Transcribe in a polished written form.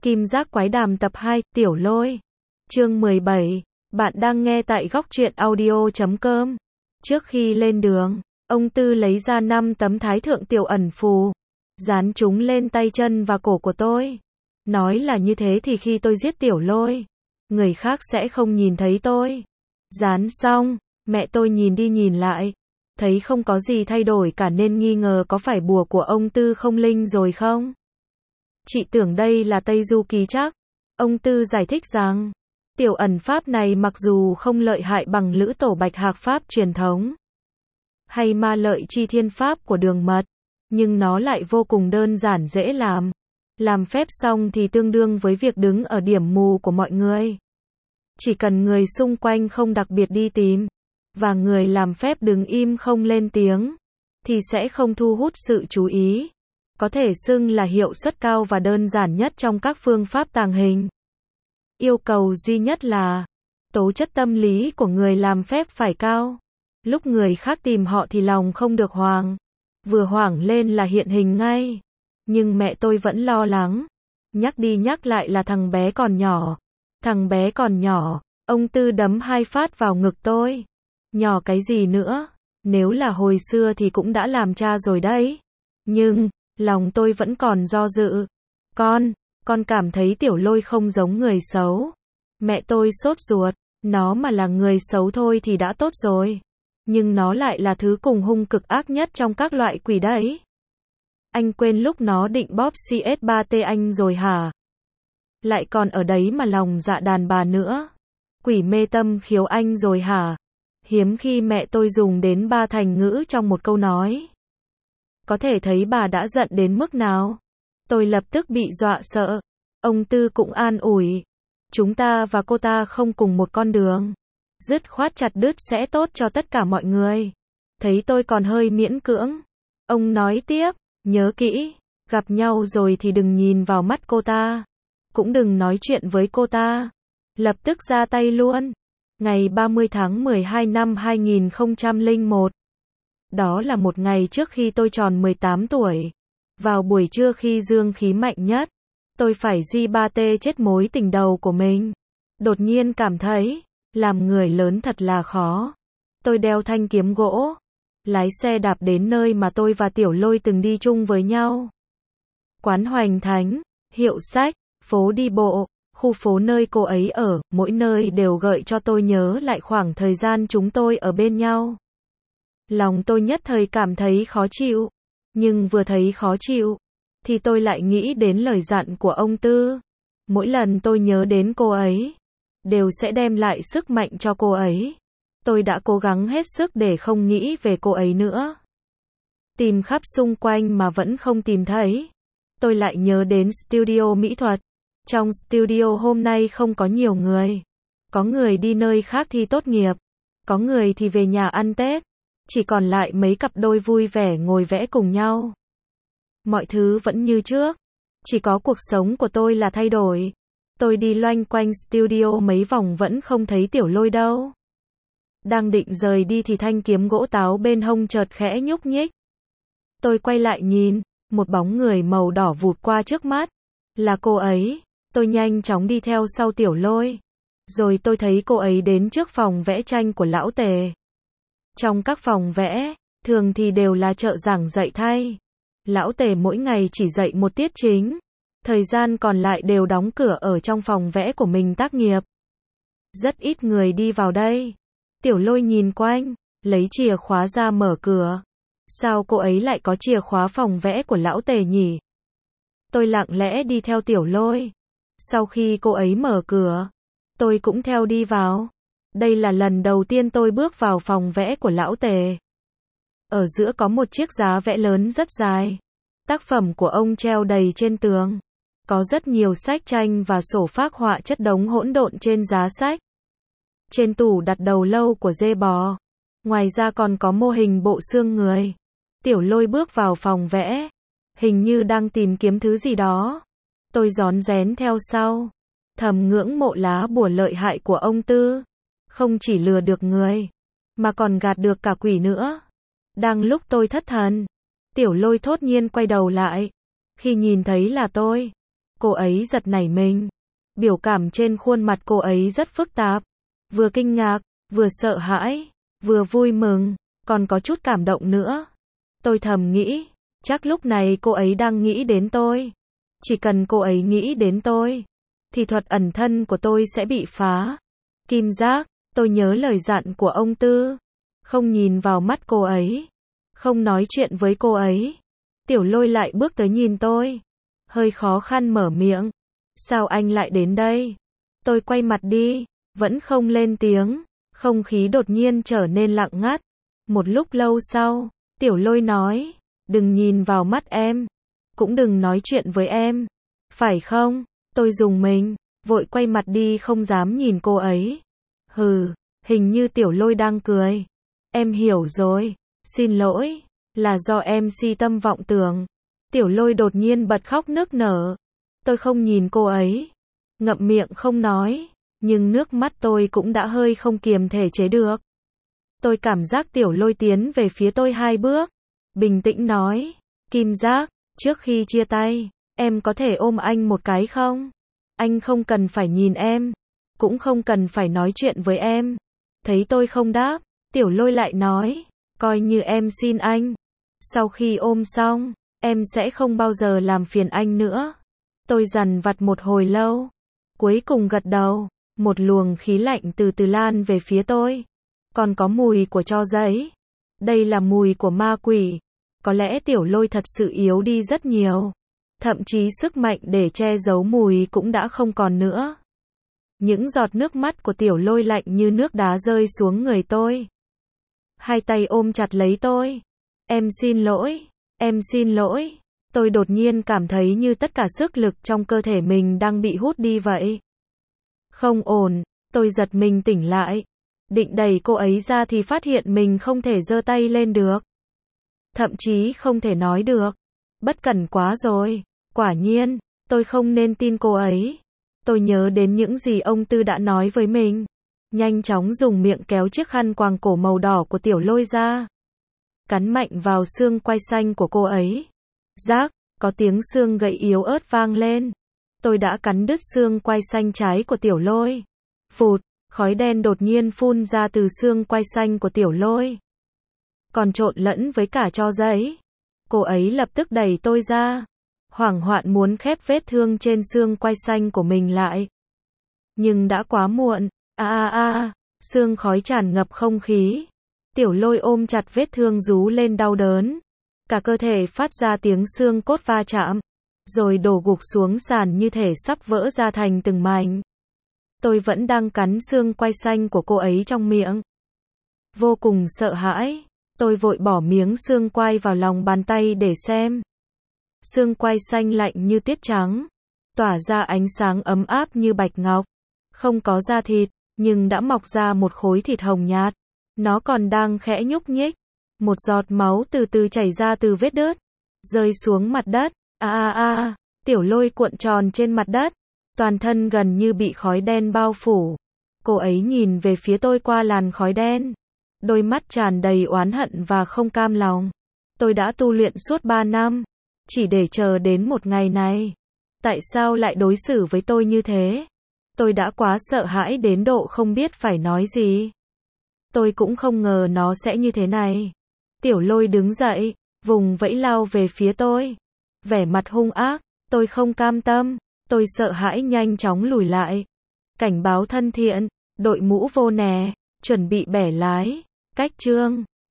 Kim Giác Quái Đàm tập 2, Tiểu Lôi. Chương 17. Bạn đang nghe tại góc truyện audio.com. Trước khi lên đường, ông Tư lấy ra 5 tấm thái thượng tiểu ẩn phù, dán chúng lên tay chân và cổ của tôi. Nói là như thế thì khi tôi giết Tiểu Lôi, người khác sẽ không nhìn thấy tôi. Dán xong, mẹ tôi nhìn đi nhìn lại, thấy không có gì thay đổi cả nên nghi ngờ có phải bùa của ông Tư không linh rồi không? Chị tưởng đây là Tây Du Ký chắc. Ông Tư giải thích rằng, tiểu ẩn pháp này mặc dù không lợi hại bằng Lữ Tổ Bạch Hạc pháp truyền thống, hay ma lợi chi thiên pháp của Đường Mật, nhưng nó lại vô cùng đơn giản dễ làm. Làm phép xong thì tương đương với việc đứng ở điểm mù của mọi người. Chỉ cần người xung quanh không đặc biệt đi tìm, và người làm phép đứng im không lên tiếng, thì sẽ không thu hút sự chú ý. Có thể xưng là hiệu suất cao và đơn giản nhất trong các phương pháp tàng hình. Yêu cầu duy nhất là tố chất tâm lý của người làm phép phải cao. Lúc người khác tìm họ thì lòng không được hoảng. Vừa hoảng lên là hiện hình ngay. Nhưng mẹ tôi vẫn lo lắng. Nhắc đi nhắc lại là thằng bé còn nhỏ. Thằng bé còn nhỏ. Ông Tư đấm 2 phát vào ngực tôi. Nhỏ cái gì nữa? Nếu là hồi xưa thì cũng đã làm cha rồi đấy. Nhưng lòng tôi vẫn còn do dự. Con cảm thấy Tiểu Lôi không giống người xấu. Mẹ tôi sốt ruột. Nó mà là người xấu thôi thì đã tốt rồi. Nhưng nó lại là thứ cùng hung cực ác nhất trong các loại quỷ đấy. Anh quên lúc nó định bóp CS3T anh rồi hả? Lại còn ở đấy mà lòng dạ đàn bà nữa. Quỷ mê tâm khiếu anh rồi hả? Hiếm khi mẹ tôi dùng đến 3 thành ngữ trong một câu nói. Có thể thấy bà đã giận đến mức nào. Tôi lập tức bị dọa sợ. Ông Tư cũng an ủi. Chúng ta và cô ta không cùng một con đường. Dứt khoát chặt đứt sẽ tốt cho tất cả mọi người. Thấy tôi còn hơi miễn cưỡng. Ông nói tiếp, nhớ kỹ, gặp nhau rồi thì đừng nhìn vào mắt cô ta. Cũng đừng nói chuyện với cô ta. Lập tức ra tay luôn. Ngày 30 tháng 12 năm 2001. Đó là một ngày trước khi tôi tròn 18 tuổi. Vào buổi trưa khi dương khí mạnh nhất, tôi phải J3T chết mối tình đầu của mình. Đột nhiên cảm thấy, làm người lớn thật là khó. Tôi đeo thanh kiếm gỗ, lái xe đạp đến nơi mà tôi và Tiểu Lôi từng đi chung với nhau. Quán Hoành Thánh, hiệu sách, phố đi bộ, khu phố nơi cô ấy ở, mỗi nơi đều gợi cho tôi nhớ lại khoảng thời gian chúng tôi ở bên nhau. Lòng tôi nhất thời cảm thấy khó chịu. Nhưng vừa thấy khó chịu, thì tôi lại nghĩ đến lời dặn của ông Tư. Mỗi lần tôi nhớ đến cô ấy, đều sẽ đem lại sức mạnh cho cô ấy. Tôi đã cố gắng hết sức để không nghĩ về cô ấy nữa. Tìm khắp xung quanh mà vẫn không tìm thấy. Tôi lại nhớ đến studio mỹ thuật. Trong studio hôm nay không có nhiều người. Có người đi nơi khác thi tốt nghiệp. Có người thì về nhà ăn Tết. Chỉ còn lại mấy cặp đôi vui vẻ ngồi vẽ cùng nhau. Mọi thứ vẫn như trước. Chỉ có cuộc sống của tôi là thay đổi. Tôi đi loanh quanh studio mấy vòng vẫn không thấy Tiểu Lôi đâu. Đang định rời đi thì thanh kiếm gỗ táo bên hông chợt khẽ nhúc nhích. Tôi quay lại nhìn, một bóng người màu đỏ vụt qua trước mắt. Là cô ấy. Tôi nhanh chóng đi theo sau Tiểu Lôi. Rồi tôi thấy cô ấy đến trước phòng vẽ tranh của lão Tề. Trong các phòng vẽ, thường thì đều là trợ giảng dạy thay. Lão Tề mỗi ngày chỉ dạy một tiết chính. Thời gian còn lại đều đóng cửa ở trong phòng vẽ của mình tác nghiệp. Rất ít người đi vào đây. Tiểu Lôi nhìn quanh, lấy chìa khóa ra mở cửa. Sao cô ấy lại có chìa khóa phòng vẽ của lão Tề nhỉ? Tôi lặng lẽ đi theo Tiểu Lôi. Sau khi cô ấy mở cửa, tôi cũng theo đi vào. Đây là lần đầu tiên tôi bước vào phòng vẽ của lão Tề. Ở giữa có một chiếc giá vẽ lớn rất dài. Tác phẩm của ông treo đầy trên tường. Có rất nhiều sách tranh và sổ phác họa chất đống hỗn độn trên giá sách. Trên tủ đặt đầu lâu của dê bò. Ngoài ra còn có mô hình bộ xương người. Tiểu Lôi bước vào phòng vẽ. Hình như đang tìm kiếm thứ gì đó. Tôi rón rén theo sau. Thầm ngưỡng mộ lá bùa lợi hại của ông Tư. Không chỉ lừa được người, mà còn gạt được cả quỷ nữa. Đang lúc tôi thất thần, Tiểu Lôi thốt nhiên quay đầu lại. Khi nhìn thấy là tôi, Cô ấy giật nảy mình. Biểu cảm trên khuôn mặt cô ấy rất phức tạp. Vừa kinh ngạc, vừa sợ hãi, vừa vui mừng, còn có chút cảm động nữa. Tôi thầm nghĩ, chắc lúc này cô ấy đang nghĩ đến tôi. Chỉ cần cô ấy nghĩ đến tôi, thì thuật ẩn thân của tôi sẽ bị phá. Kim Giác, tôi nhớ lời dặn của ông Tư. Không nhìn vào mắt cô ấy. Không nói chuyện với cô ấy. Tiểu Lôi lại bước tới nhìn tôi. Hơi khó khăn mở miệng. Sao anh lại đến đây? Tôi quay mặt đi, vẫn không lên tiếng. Không khí đột nhiên trở nên lặng ngắt. Một lúc lâu sau, Tiểu Lôi nói, đừng nhìn vào mắt em. Cũng đừng nói chuyện với em. Phải không? Tôi rùng mình, vội quay mặt đi không dám nhìn cô ấy. Hừ, hình như Tiểu Lôi đang cười. Em hiểu rồi, xin lỗi, là do em si tâm vọng tưởng. Tiểu Lôi đột nhiên bật khóc nức nở. Tôi không nhìn cô ấy, ngậm miệng không nói, nhưng nước mắt tôi cũng đã hơi không kiềm thể chế được. Tôi cảm giác Tiểu Lôi tiến về phía tôi 2 bước, bình tĩnh nói, Kim Giác, trước khi chia tay, em có thể ôm anh một cái không? Anh không cần phải nhìn em, cũng không cần phải nói chuyện với em. Thấy tôi không đáp, Tiểu Lôi lại nói, coi như em xin anh. Sau khi ôm xong, em sẽ không bao giờ làm phiền anh nữa. Tôi dằn vặt một hồi lâu, cuối cùng gật đầu. Một luồng khí lạnh từ từ lan về phía tôi. Còn có mùi của tro giấy. Đây là mùi của ma quỷ. Có lẽ Tiểu Lôi thật sự yếu đi rất nhiều. Thậm chí sức mạnh để che giấu mùi cũng đã không còn nữa. Những giọt nước mắt của Tiểu Lôi lạnh như nước đá rơi xuống người tôi. Hai tay ôm chặt lấy tôi. Em xin lỗi, em xin lỗi. Tôi đột nhiên cảm thấy như tất cả sức lực trong cơ thể mình đang bị hút đi vậy. Không ổn, tôi giật mình tỉnh lại. Định đẩy cô ấy ra thì phát hiện mình không thể giơ tay lên được. Thậm chí không thể nói được. Bất cẩn quá rồi. Quả nhiên, tôi không nên tin cô ấy. Tôi nhớ đến những gì ông Tư đã nói với mình. Nhanh chóng dùng miệng kéo chiếc khăn quàng cổ màu đỏ của Tiểu Lôi ra. Cắn mạnh vào xương quai xanh của cô ấy. Rác, có tiếng xương gãy yếu ớt vang lên. Tôi đã cắn đứt xương quai xanh trái của Tiểu Lôi. Phụt, khói đen đột nhiên phun ra từ xương quai xanh của Tiểu Lôi. Còn trộn lẫn với cả tro giấy. Cô ấy lập tức đẩy tôi ra. Hoảng hoạn muốn khép vết thương trên xương quai xanh của mình lại. Nhưng đã quá muộn. Xương khói tràn ngập không khí. Tiểu Lôi ôm chặt vết thương rú lên đau đớn. Cả cơ thể phát ra tiếng xương cốt va chạm. Rồi đổ gục xuống sàn như thể sắp vỡ ra thành từng mảnh. Tôi vẫn đang cắn xương quai xanh của cô ấy trong miệng. Vô cùng sợ hãi. Tôi vội bỏ miếng xương quai vào lòng bàn tay để xem. Xương quai xanh lạnh như tuyết trắng. Tỏa ra ánh sáng ấm áp như bạch ngọc. Không có da thịt, nhưng đã mọc ra một khối thịt hồng nhạt. Nó còn đang khẽ nhúc nhích. Một giọt máu từ từ chảy ra từ vết đứt. Rơi xuống mặt đất. Tiểu Lôi cuộn tròn trên mặt đất. Toàn thân gần như bị khói đen bao phủ. Cô ấy nhìn về phía tôi qua làn khói đen. Đôi mắt tràn đầy oán hận và không cam lòng. Tôi đã tu luyện suốt 3 năm. Chỉ để chờ đến một ngày này. Tại sao lại đối xử với tôi như thế? Tôi đã quá sợ hãi đến độ không biết phải nói gì. Tôi cũng không ngờ nó sẽ như thế này. Tiểu Lôi đứng dậy, vùng vẫy lao về phía tôi. Vẻ mặt hung ác, tôi không cam tâm. Tôi sợ hãi nhanh chóng lùi lại. Cảnh báo thân thiện, đội mũ vô nè, chuẩn bị bẻ lái. Cách chương